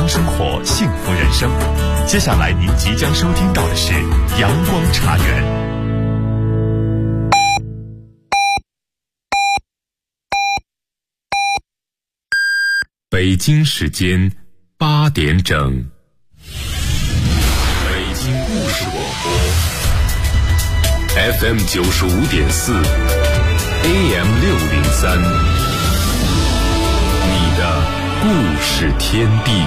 生活，幸福人生。接下来您即将收听到的是阳光茶园。北京时间8点整，北京故事广播 FM 95.4 AM 603，你的故事天地。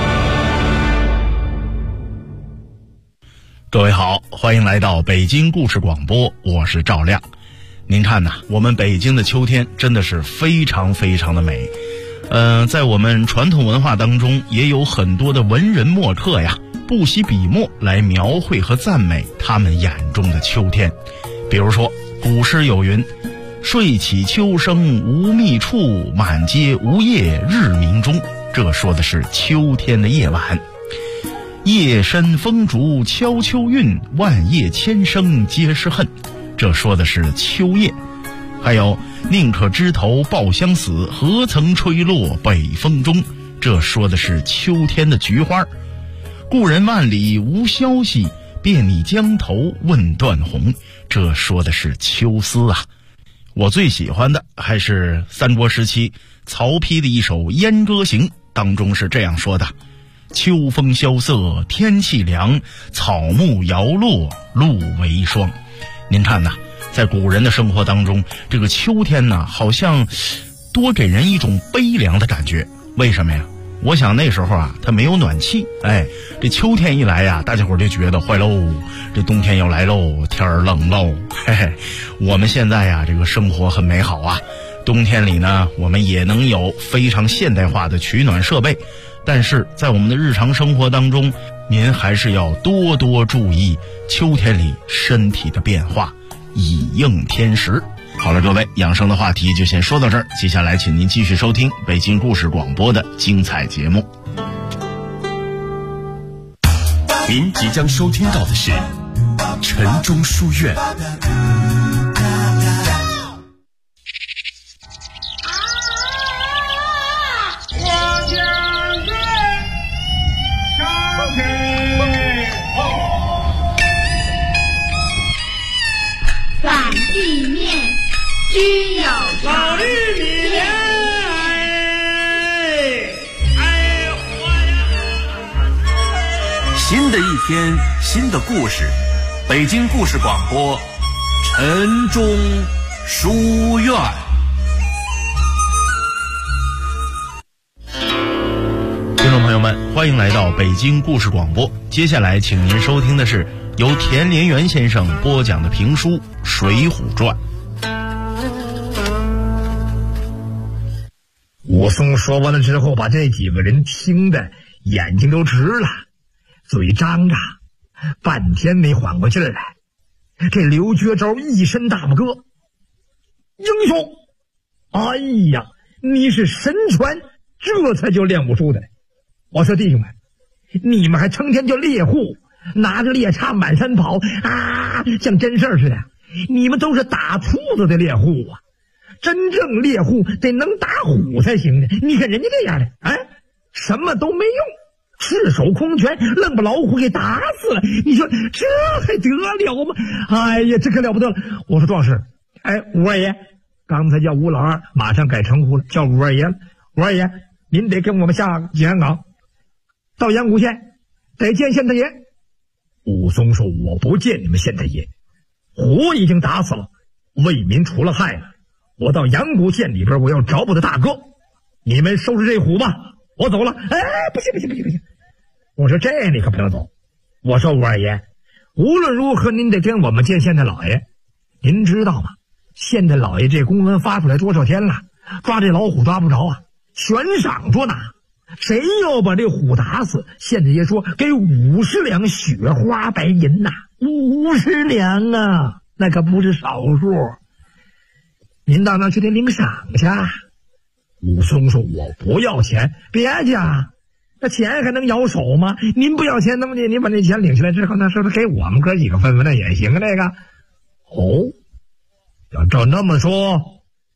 各位好，欢迎来到北京故事广播，我是赵亮。您看呐，我们北京的秋天真的是非常非常的美。在我们传统文化当中，也有很多的文人墨客呀，不惜笔墨来描绘和赞美他们眼中的秋天。比如说，古诗有云：“睡起秋声无觅处，满街无叶日明中。”这说的是秋天的夜晚。夜深风竹敲秋韵，万叶千声皆是恨。这说的是秋夜。还有宁可枝头抱香死，何曾吹落北风中。这说的是秋天的菊花。故人万里无消息，便拟江头问断鸿。这说的是秋思啊。我最喜欢的还是三国时期曹丕的一首《燕歌行》，当中是这样说的：秋风萧瑟天气凉，草木摇落露为霜。您看呐，在古人的生活当中，这个秋天呢，好像多给人一种悲凉的感觉。为什么呀？我想那时候啊，它没有暖气，这秋天一来呀，大家伙就觉得坏喽，这冬天要来喽，天儿冷喽。我们现在呀，这个生活很美好啊，冬天里呢，我们也能有非常现代化的取暖设备，但是在我们的日常生活当中，您还是要多多注意秋天里身体的变化，以应天时。好了，各位，养生的话题就先说到这儿，接下来请您继续收听北京故事广播的精彩节目。 您即将收听到的是晨钟书院。 反地面均有老玉米莲， 新的一天，新的故事，北京故事广播，晨钟书院。 听众朋友们，欢迎来到北京故事广播。接下来请您收听的是由田连元先生播讲的评书《水浒传》。 武松说完了之后，把这几个人听的眼睛都直了，嘴张着，半天没缓过劲儿来。这刘觉洲一身大拇哥：“英雄，哎呀，你是神拳，这才叫练武术的。我说弟兄们，你们还成天叫猎户，拿着猎叉满山跑啊，像真事儿似的。你们都是打兔子的猎户啊！真正猎户得能打虎才行的。你看人家这样的，什么都没用，赤手空拳，愣把老虎给打死了。你说这还得了吗？哎呀，这可了不得了！我说壮士，吴二爷，刚才叫吴老二，马上改称呼了，叫吴二爷了。吴二爷，您得跟我们下济阳岗，到阳谷县得见县太爷。武松说：“我不见你们县太爷，虎已经打死了，为民除了害了。我到阳谷县里边，我要找我的大哥，你们收拾这虎吧，我走了。”不行！我说这你可不能走。我说吴二爷，无论如何您得跟我们见县太老爷。您知道吗？县太老爷这公文发出来多少天了，抓这老虎抓不着啊，悬赏捉拿。谁要把这虎打死，县太爷说给50两雪花白银呐，50两啊，那可不是少数。您到那去得领赏去。武松说：“我不要钱。”别去啊，那钱还能摇手吗？您不要钱，那么您把那钱领下来之后，那是不是给我们哥几个分分那也行啊？那个要照那么说，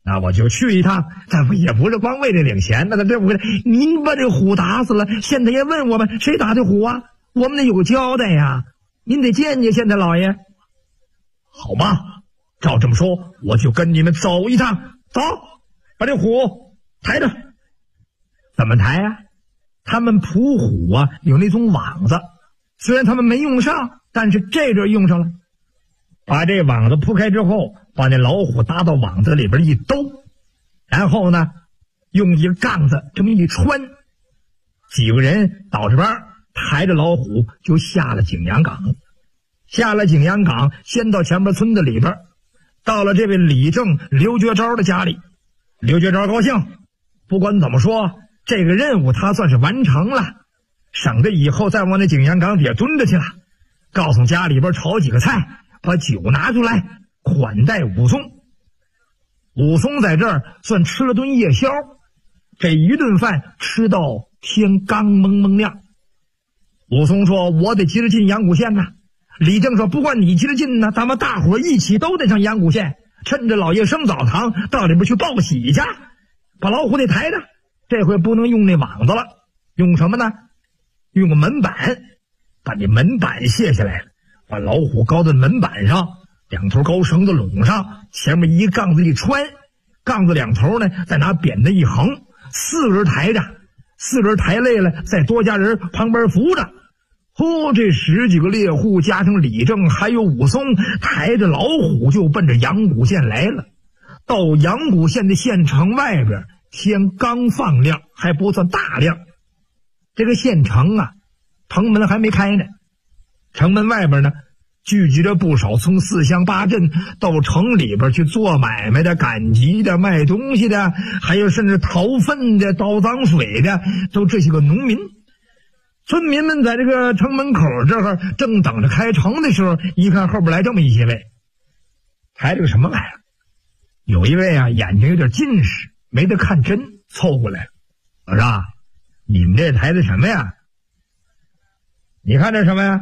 那我就去一趟，咱们也不是光为这领钱，那对不对？您把这虎打死了，县太爷问我们谁打的虎啊？我们得有个交代呀，您得见见县太老爷。好吧，照这么说，我就跟你们走一趟。走，把这虎抬着。怎么抬啊？他们捕虎啊，有那种网子，虽然他们没用上，但是这阵用上了。把这网子铺开之后，把那老虎搭到网子里边一兜，然后呢，用一个杠子这么一穿，几个人倒着班抬着老虎就下了景阳冈。下了景阳冈，先到前边村子里边，到了这位李正、刘觉昭的家里。刘觉昭高兴，不管怎么说，这个任务他算是完成了，省得以后再往那景阳冈底下蹲着去了。告诉家里边炒几个菜，把酒拿出来款待武松。武松在这儿算吃了顿夜宵，这一顿饭吃到天刚蒙蒙亮。武松说：“我得急着进阳谷县呐。”李正说：“不管你急着进呢，咱们大伙一起都得上阳谷县，趁着老爷升澡堂到里边去报喜去。把老虎得抬着，这回不能用那网子了，用什么呢？用个门板，把那门板卸下来了，把老虎高在门板上，两头高绳子拢上，前面一杠子一穿，杠子两头呢再拿扁担一横，4个人抬着，4个人抬累了再多加人旁边扶着。这10几个猎户加上李正还有武松，抬着老虎就奔着阳谷县来了。到阳谷县的县城外边，天刚放亮，还不算大亮。这个县城啊，城门还没开呢，城门外边呢聚集着不少从4乡8镇到城里边去做买卖的、赶集的、卖东西的，还有甚至淘粪的、倒脏水的，都这些个农民。村民们在这个城门口这儿正等着开城的时候，一看后边来这么一些位，抬这个什么玩意儿？有一位啊，眼睛有点近视，没得看真，凑过来了。老师，你们这抬的什么呀？你看这什么呀？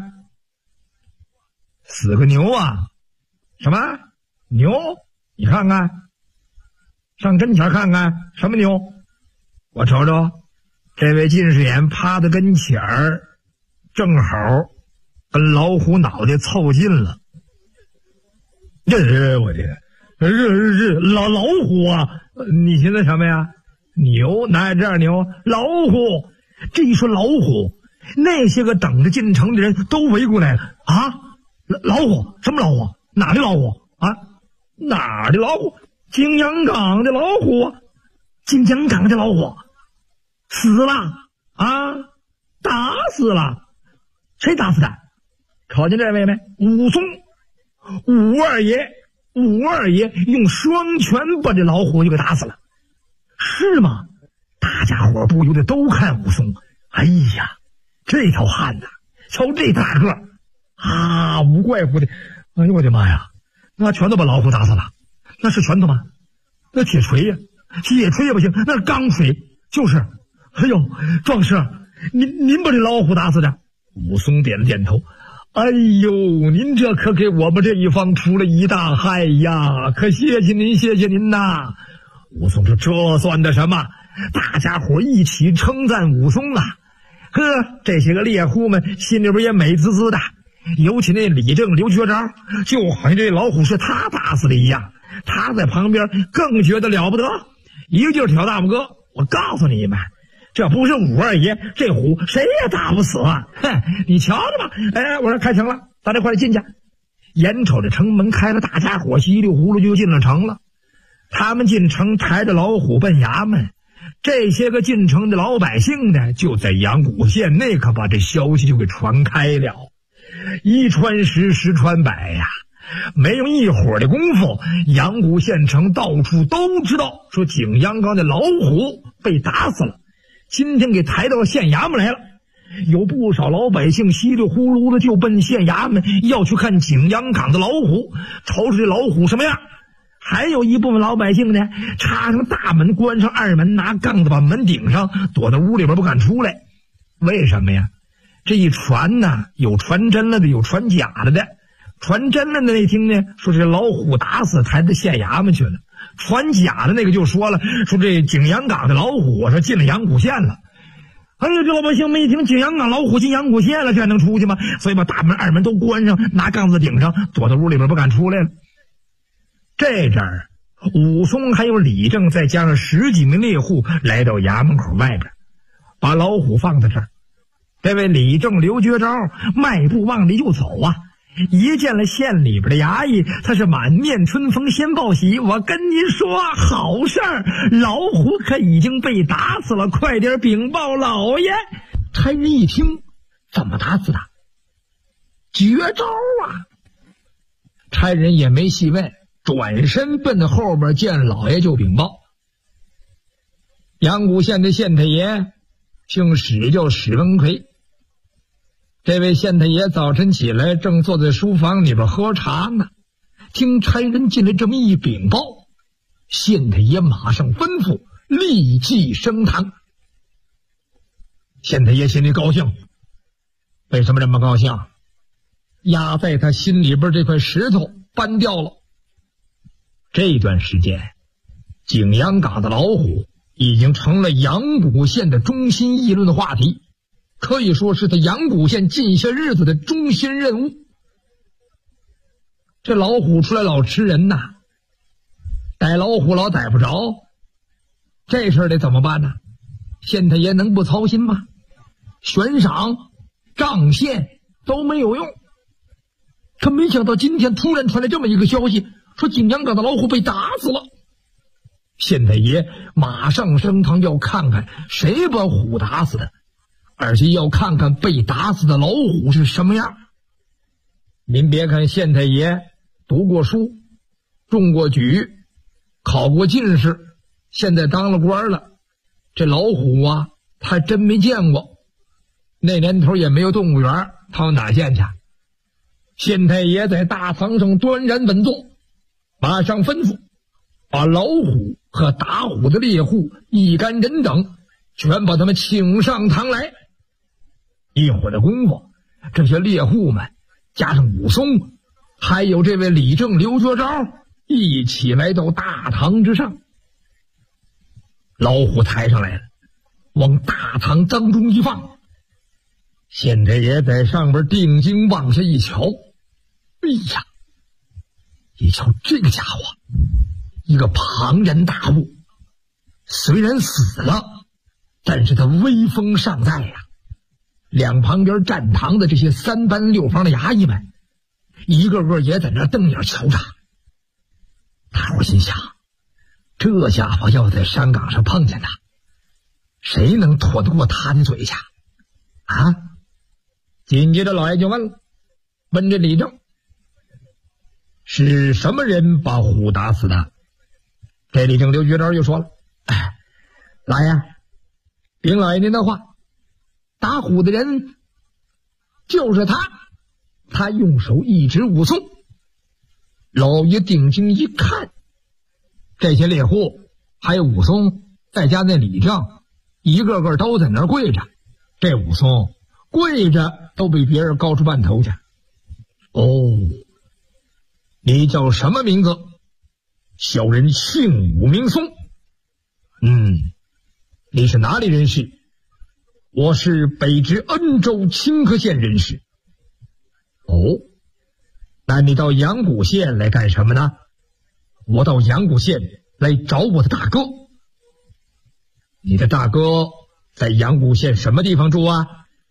死个牛啊！什么牛？你看看，上跟前看看，什么牛？我瞅瞅。这位近视眼趴在跟前儿，正好跟老虎脑袋凑近了。这是我这个是老虎啊！你寻思什么呀？牛哪有这样牛？老虎！这一说老虎，那些个等着进城的人都围过来了啊！老虎？什么老虎？哪的老虎啊？哪儿的老虎？景阳冈的老虎！景阳冈的老虎！死了啊！打死了！谁打死的？瞧见这位没？武松，武二爷用双拳把这老虎就给打死了。是吗？大家伙不由得都看武松。哎呀，这条汉子，瞧这大个啊，无怪乎的。哎呦我的妈呀，那拳头把老虎打死了。那是拳头吗？那铁锤呀，铁锤也不行，那是钢锤。就是。哎呦，壮士，您把这老虎打死的？武松点了点头。哎呦，您这可给我们这一方出了一大害呀！可谢谢您呐！武松说：“这算的什么？”大家伙一起称赞武松啊！呵，这些个猎户们心里边也美滋滋的。尤其那李正、刘觉昭，就好像这老虎是他打死的一样。他在旁边更觉得了不得，一个劲儿挑大拇哥。我告诉你们。这不是武二爷，这虎谁也打不死啊！哼，你瞧着吧。哎，我说开城了，咱这快进去。眼瞅着城门开了，大家伙稀里糊涂就进了城了。他们进城抬着老虎奔衙门，这些个进城的老百姓呢，就在阳谷县内可把这消息就给传开了，一传10，10传100呀。没用一会儿的功夫，阳谷县城到处都知道，说景阳冈的老虎被打死了。今天给抬到县衙门来了，有不少老百姓稀里呼噜的就奔县衙门要去看景阳冈的老虎，瞅瞅这老虎什么样。还有一部分老百姓呢，插上大门，关上2门，拿杠子把门顶上，躲在屋里边不敢出来。为什么呀？这一传呢，有传真了的，有传假了的。传真了的那听呢，说这老虎打死抬到县衙门去了， 传假的那个就说了，说这景阳冈的老虎说进了阳谷县了。哎呀，这老百姓们一听景阳冈老虎进阳谷县了，这还能出去吗？所以把大门二门都关上，拿杠子顶上，躲到屋里边不敢出来了。这阵儿，武松还有李正再加上10几名猎户来到衙门口外边，把老虎放在这儿。这位李正、刘觉昭迈步往里就走啊。一见了县里边的衙役，他是满面春风先报喜。我跟您说好事儿，老虎可已经被打死了，快点禀报老爷。差人一听，怎么打死的？绝招啊！差人也没细问，转身奔后边见老爷就禀报。阳谷县的县太爷姓史，叫史文奎。这位县太爷早晨起来，正坐在书房里边喝茶呢，听差人进来这么一禀报，县太爷马上吩咐立即升堂。县太爷心里高兴，为什么这么高兴？压在他心里边这块石头搬掉了。这段时间，景阳冈的老虎已经成了阳谷县的中心议论话题，可以说是他阳谷县近些日子的中心任务。这老虎出来老吃人呐，逮老虎老逮不着，这事儿得怎么办呢？县太爷能不操心吗？悬赏、账线都没有用。可没想到今天突然传来这么一个消息，说景阳冈的老虎被打死了。县太爷马上升堂，要看看谁把虎打死的，而且要看看被打死的老虎是什么样。您别看县太爷读过书，中过举，考过进士，现在当了官了，这老虎啊他真没见过。那年头也没有动物园，他往哪见去？县太爷在大堂上端然稳坐，马上吩咐把老虎和打虎的猎户一干人等全把他们请上堂来。一会儿的功夫，这些猎户们加上武松，还有这位李正、刘觉昭一起来到大堂之上。老虎抬上来了，往大堂当中一放。县太爷在上边定睛往下一瞧，哎呀，一瞧这个家伙，一个庞然大物，虽然死了，但是他威风尚在呀。两旁边站堂的这些3班6房的衙役们，一个个也在那瞪眼瞧着。大伙心想，这家伙要在山岗上碰见他，谁能拖得过他的嘴去啊？紧接着老爷就问了，问这李正，是什么人把虎打死的？这李正刘觉昭就说了，老爷，禀老爷您的话，打虎的人就是他。他用手一指武松。老爷定睛一看，这些猎户还有武松再加那李正，一个个都在那儿跪着。这武松跪着都比别人高出半头去。哦，你叫什么名字？小人姓武名松。你是哪里人士？我是北直恩州清河县人士。哦，那你到阳谷县来干什么呢？我到阳谷县来找我的大哥。你的大哥在阳谷县什么地方住啊？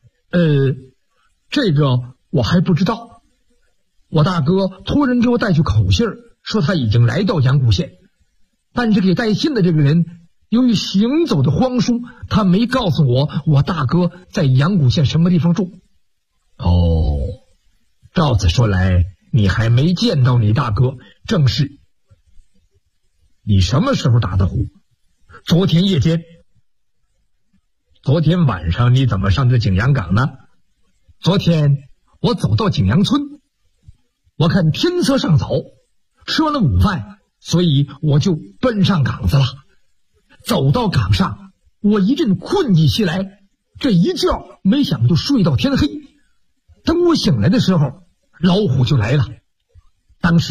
这个我还不知道。我大哥托人给我带去口信，说他已经来到阳谷县，但是给带信的这个人由于行走的荒疏，他没告诉我大哥在阳谷县什么地方住。哦，照此说来，你还没见到你大哥。正是。你什么时候打的虎？昨天夜间。昨天晚上你怎么上的景阳冈呢？昨天我走到景阳村，我看天色尚早，吃完了午饭，所以我就奔上岗子了。走到岗上，我一阵困意袭来，这一觉没想就睡到天黑。等我醒来的时候，老虎就来了。当时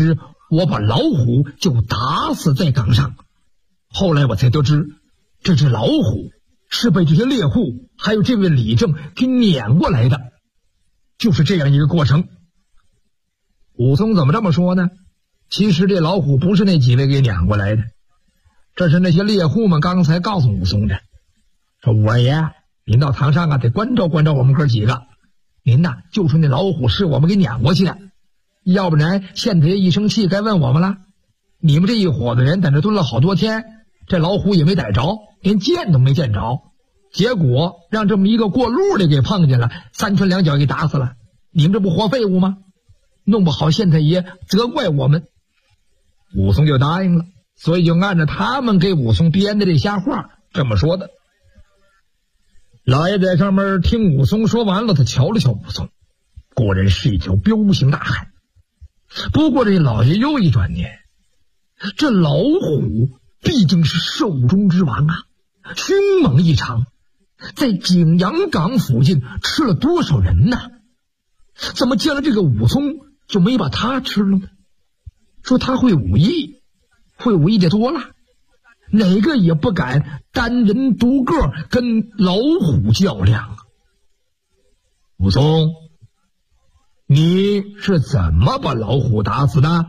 我把老虎就打死在岗上。后来我才得知，这只老虎是被这些猎户还有这位李正给撵过来的，就是这样一个过程。武松怎么这么说呢？其实这老虎不是那几位给撵过来的，这是那些猎户们刚才告诉武松的，说我爷您到堂上得关照关照我们哥几个，您呐就说那老虎是我们给撵过去的，要不然县太爷一生气该问我们了。你们这一伙子人在这蹲了好多天，这老虎也没逮着，连见都没见着，结果让这么一个过路的给碰见了，三拳两脚给打死了，你们这不活废物吗？弄不好县太爷责怪我们。武松就答应了，所以就按照他们给武松编的这瞎话这么说的。老爷在上面听武松说完了，他瞧了瞧武松，果然是一条彪形大汉。不过这老爷又一转念，这老虎毕竟是兽中之王啊，凶猛异常，在景阳冈附近吃了多少人呢？怎么见了这个武松就没把他吃了呢？说他会武艺，会武艺的多了，哪个也不敢单人独个跟老虎较量啊。武松，你是怎么把老虎打死的？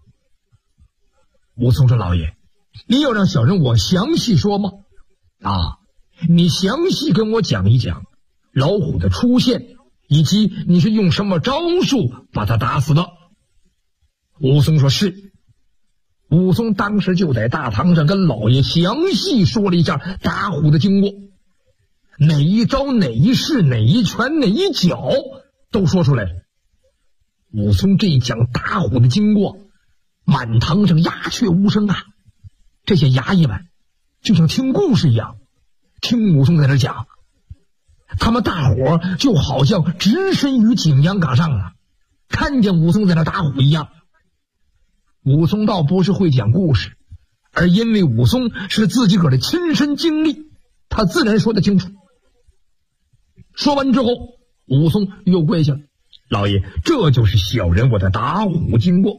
武松说，老爷，你要让小人我详细说吗？啊，你详细跟我讲一讲老虎的出现，以及你是用什么招数把他打死的。武松说是。武松当时就在大堂上跟老爷详细说了一下打虎的经过，哪一招哪一式哪一拳哪一脚都说出来了。武松这一讲打虎的经过，满堂上鸦雀无声啊，这些衙役们就像听故事一样听武松在这讲，他们大伙就好像置身于景阳冈上了，看见武松在那打虎一样。武松倒不是会讲故事，而因为武松是自己个儿的亲身经历，他自然说得清楚。说完之后，武松又跪下了，老爷，这就是小人我的打虎经过。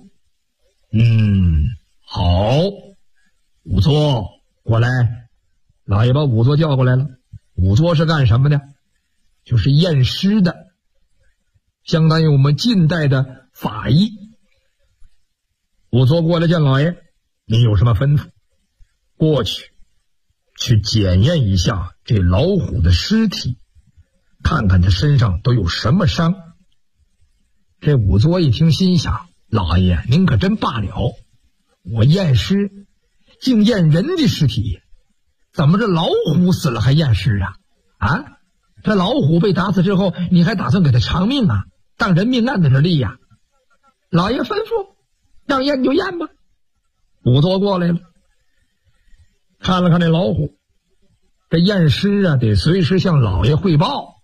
好，仵作过来。老爷把仵作叫过来了。仵作是干什么的？就是验尸的，相当于我们近代的法医。仵作过来见老爷，您有什么吩咐？过去检验一下这老虎的尸体，看看他身上都有什么伤。这仵作一听心想，老爷您可真罢了，我验尸竟验人的尸体，怎么这老虎死了还验尸啊？这老虎被打死之后，你还打算给他偿命啊？当人命案在这立呀？老爷吩咐让验就验吧。仵作过来了，看了看这老虎，这验尸啊得随时向老爷汇报。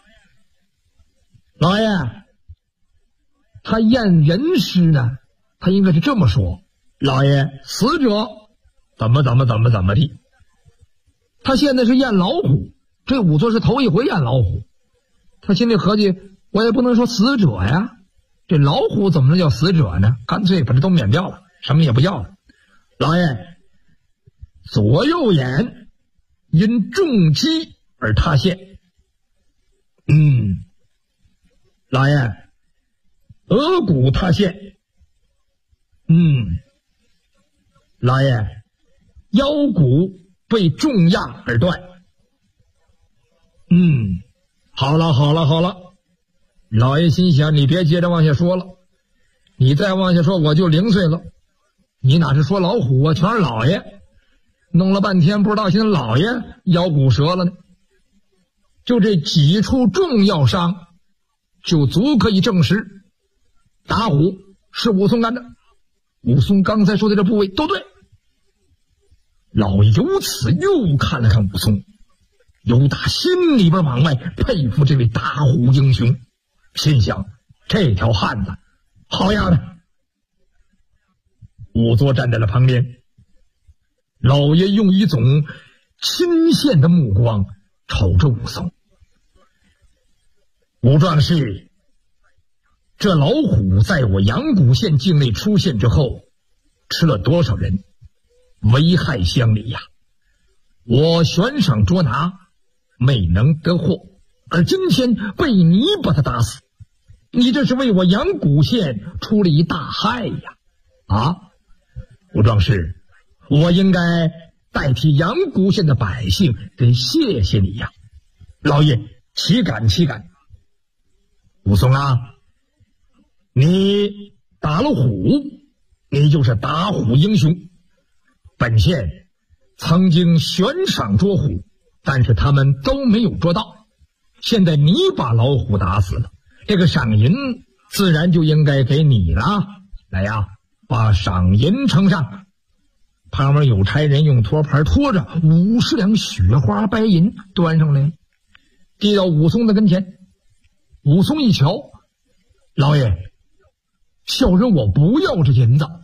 老爷，他验人尸呢，他应该是这么说，老爷，死者怎么地。他现在是验老虎，这仵作是头一回验老虎，他心里合计，我也不能说死者呀，这老虎怎么能叫死者呢？干脆把这都免掉了，什么也不要了。老爷，左右眼因重击而塌陷。老爷，额骨塌陷。老爷，腰骨被重压而断。好了。老爷心想，你别接着往下说了，你再往下说我就零碎了。你哪是说老虎啊，全是老爷。弄了半天不知道现在老爷腰骨折了呢。就这几处重要伤就足可以证实打虎是武松干的。武松刚才说的这部位都对。老爷由此又看了看武松，由打心里边往外佩服这位打虎英雄，心想这条汉子好样的。仵作站在了旁边，老爷用一种钦羡的目光瞅着武松。武壮士，这老虎在我阳谷县境内出现之后， 吃了多少人，危害乡里呀！我悬赏捉拿，没能得获，而今天被你把他打死，你这是为我阳谷县出了一大害呀！啊，吴壮士，我应该代替阳谷县的百姓得谢谢你呀！老爷，岂敢岂敢！武松啊，你打了虎，你就是打虎英雄。本县曾经悬赏捉虎，但是他们都没有捉到。现在你把老虎打死了，这个赏银自然就应该给你了。来呀，把赏银呈上。旁边有差人用托盘拖着50两雪花白银端上来，递到武松的跟前。武松一瞧，老爷，小人我不要这银子。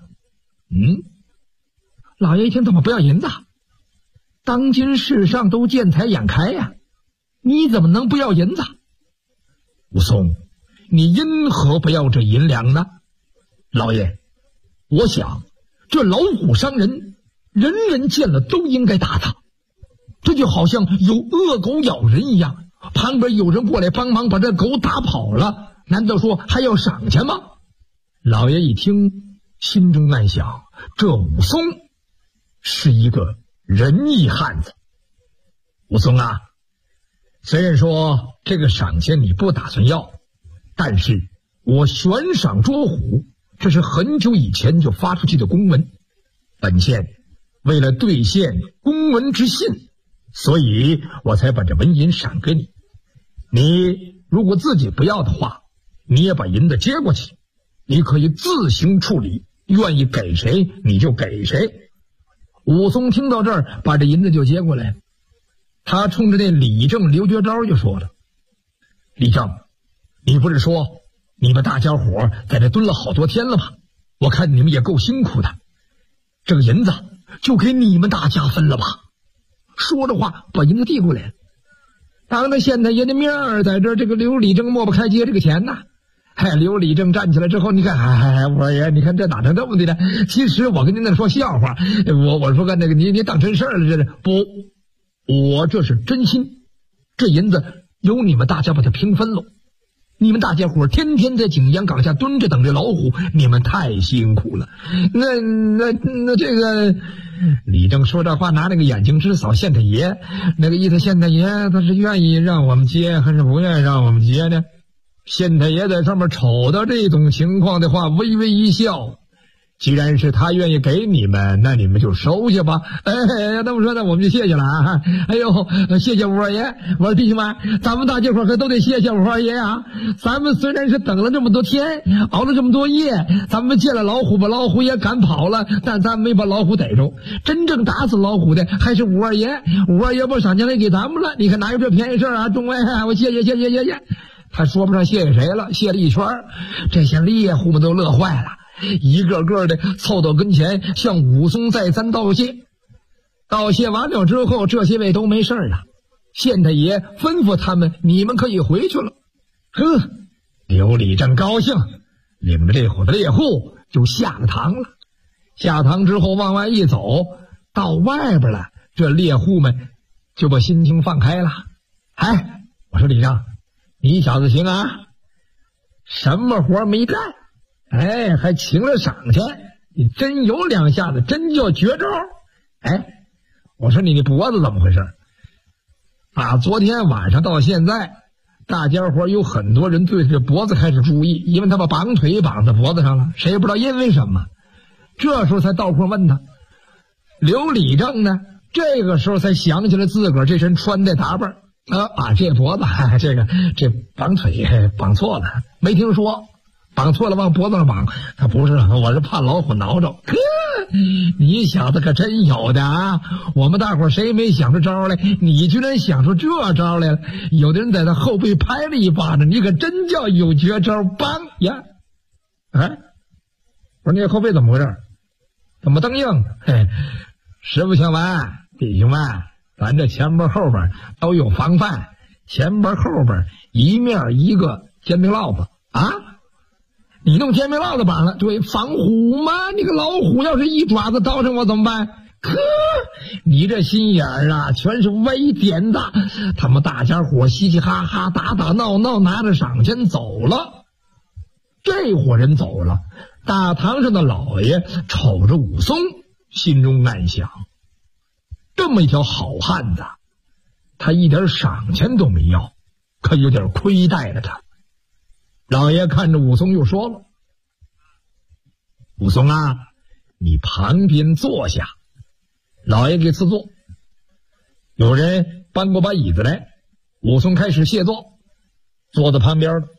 老爷一听，怎么不要银子？当今世上都见财眼开呀，你怎么能不要银子？武松，你因何不要这银两呢？老爷，我想这老虎伤人，人人见了都应该打他，这就好像有恶狗咬人一样，旁边有人过来帮忙把这狗打跑了，难道说还要赏钱吗？老爷一听，心中暗想，这武松是一个仁义汉子。武松啊，虽然说这个赏钱你不打算要，但是我悬赏捉虎，这是很久以前就发出去的公文，本县为了兑现公文之信，所以我才把这文银赏给你。你如果自己不要的话，你也把银子接过去，你可以自行处理，愿意给谁你就给谁。武松听到这儿，把这银子就接过来，他冲着那李正、刘绝招就说了：李正，你不是说你们大家伙在这蹲了好多天了吗？我看你们也够辛苦的，这个银子就给你们大家分了吧。说着话，把银子递过来，当着县太爷的面儿，在这个刘李正抹不开接这个钱呐。刘李正站起来之后，你看，我爷，你看这哪成这么的呢？其实我跟您那说笑话，我说个那个你当真事儿了，这是不？我这是真心，这银子由你们大家把它平分了。你们大家伙天天在景阳岗下蹲着等着老虎，你们太辛苦了。那这个李正说这话，拿那个眼睛直扫县太爷，那个意思县太爷他是愿意让我们接还是不愿意让我们接呢？县太爷在上面瞅到这种情况的话，微微一笑，既然是他愿意给你们，那你们就收下吧。那么说那我们就谢谢了啊！哎呦，谢谢武二爷！我说弟兄们，咱们大家伙可都得谢谢武二爷啊！咱们虽然是等了这么多天，熬了这么多夜，咱们见了老虎，把老虎也赶跑了，但咱没把老虎逮住。真正打死老虎的还是武二爷，武二爷把赏钱来给咱们了。你看哪有这便宜事啊？众位，我谢谢。他说不上谢谢谁了，谢了一圈，这些猎户们都乐坏了，一个个的凑到跟前向武松再三道谢。道谢完了之后，这些位都没事了，县太爷吩咐他们，你们可以回去了。刘李正高兴，领着这伙的猎户就下了堂了。下堂之后往外一走，到外边了，这猎户们就把心情放开了。我说李正，你小子行啊，什么活没干，还请了赏钱，你真有两下子，真叫绝招。我说你脖子怎么回事啊？昨天晚上到现在，大家伙有很多人对这脖子开始注意，因为他把绑腿绑在脖子上了，谁也不知道因为什么。这时候才到空问他。刘李正呢，这个时候才想起来自个儿这身穿的打扮。这脖子这绑腿绑错了，没听说，绑错了往脖子上绑。他不是，我是怕老虎挠着。你小子可真有的啊！我们大伙谁没想出招来，你居然想出这招来了。有的人在他后背拍了一巴掌，你可真叫有绝招。梆呀！我说你后背怎么回事？怎么蹬硬？实不相瞒，弟兄们，咱这前边后边都有防范，前边后边一面一个煎饼烙子啊！ 你弄煎饼烙子板了，对，防虎嘛，你个老虎要是一爪子叨上我怎么办？呵，你这心眼儿啊，全是微点的。他们大家伙嘻嘻哈哈，打打闹闹，拿着赏钱走了。这伙人走了，大堂上的老爷瞅着武松，心中暗想：这么一条好汉子，他一点赏钱都没要，可有点亏待了他。老爷看着武松又说了：武松啊，你旁边坐下。老爷给赐座，有人搬过把椅子来，武松开始谢座，坐在旁边了。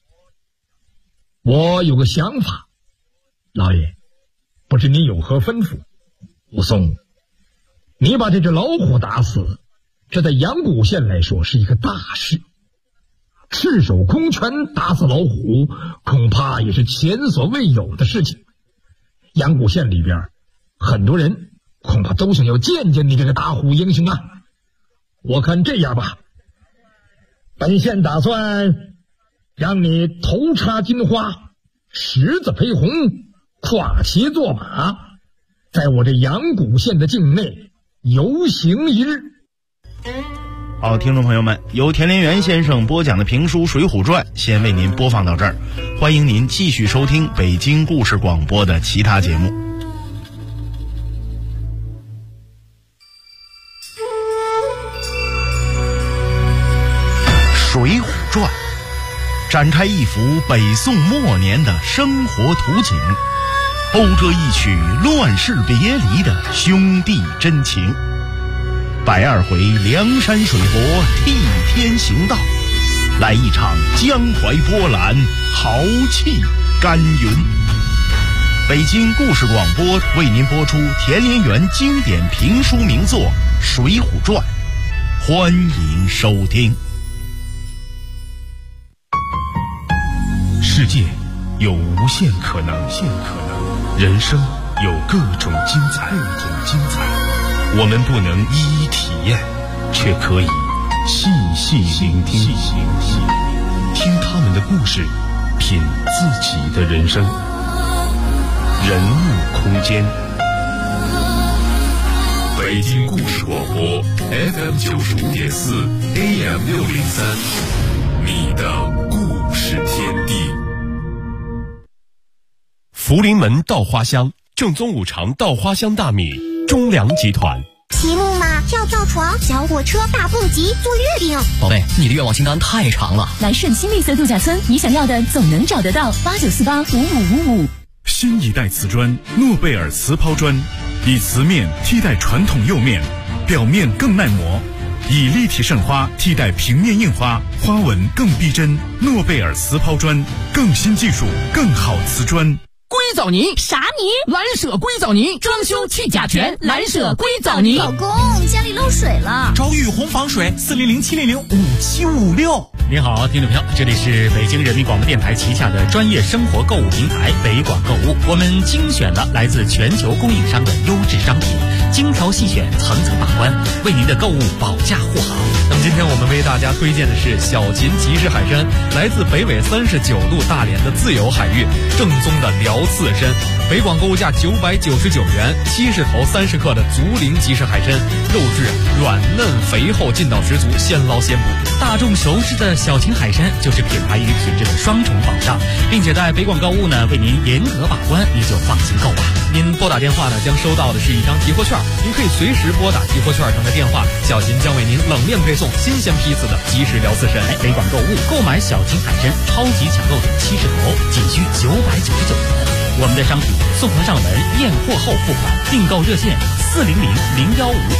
我有个想法，老爷，不知您有何吩咐？武松，你把这只老虎打死，这在阳谷县来说是一个大事。赤手空拳打死老虎，恐怕也是前所未有的事情。阳谷县里边很多人恐怕都想要见见你这个打虎英雄啊！我看这样吧，本县打算让你头插金花，十字披红，跨骑坐马，在我这阳谷县的境内游行一日。 好，听众朋友们，由田连元先生播讲的评书《水浒传》先为您播放到这儿，欢迎您继续收听北京故事广播的其他节目。《水浒传》展开一幅北宋末年的生活图景，讴歌一曲乱世别离的兄弟真情。120回梁山水泊替天行道，来一场江淮波澜，豪气干云。北京故事广播为您播出田连元经典评书名作《水浒传》，欢迎收听。 世界有无限可能，人生有各种精彩。我们不能一一体验，却可以细细聆听，听他们的故事，品自己的人生。人物空间，北京故事广播 FM 95.4 AM 603，你的故事天地。福临门稻花香，正宗五常稻花香大米，中粮集团。 骑木马、跳床、小火车、大蹦极、做月饼。 宝贝，你的愿望清单太长了。 来顺新绿色度假村，你想要的总能找得到。89485555。 新一代瓷砖诺贝尔瓷抛砖，以瓷面替代传统釉面，表面更耐磨，以立体胜花替代平面印花，花纹更逼真。诺贝尔瓷抛砖，更新技术，更好瓷砖。 硅藻泥啥泥？ 蓝舍硅藻泥，装修去甲醛，蓝舍硅藻泥。 老公，家里漏水了。 找雨虹防水，400-700-5756。 您好，听众朋友，这里是北京人民广播电台旗下的专业生活购物平台北广购物，我们精选了来自全球供应商的优质商品，精挑细选，层层把关，为您的购物保驾护航。 那么今天我们为大家推荐的是小秦集市海参，来自北纬39度大连的自由海域，正宗的辽刺参。北广购物价999元，70头30克的竹林集市海参，肉质软嫩肥厚，劲道十足，现捞现捕。 大众熟知的小秦海参就是品牌与品质的双重保障，并且在北广购物呢为您严格把关，您就放心购吧。 您拨打电话呢将收到的是一张集货券，您可以随时拨打集货券上的电话，小秦将为您冷链配送新鲜批次的即食辽刺参。 北广购物购买小秦海参超级抢购组70头，仅需999元。我们的商品送货上门，验货后付款，订购热线400-015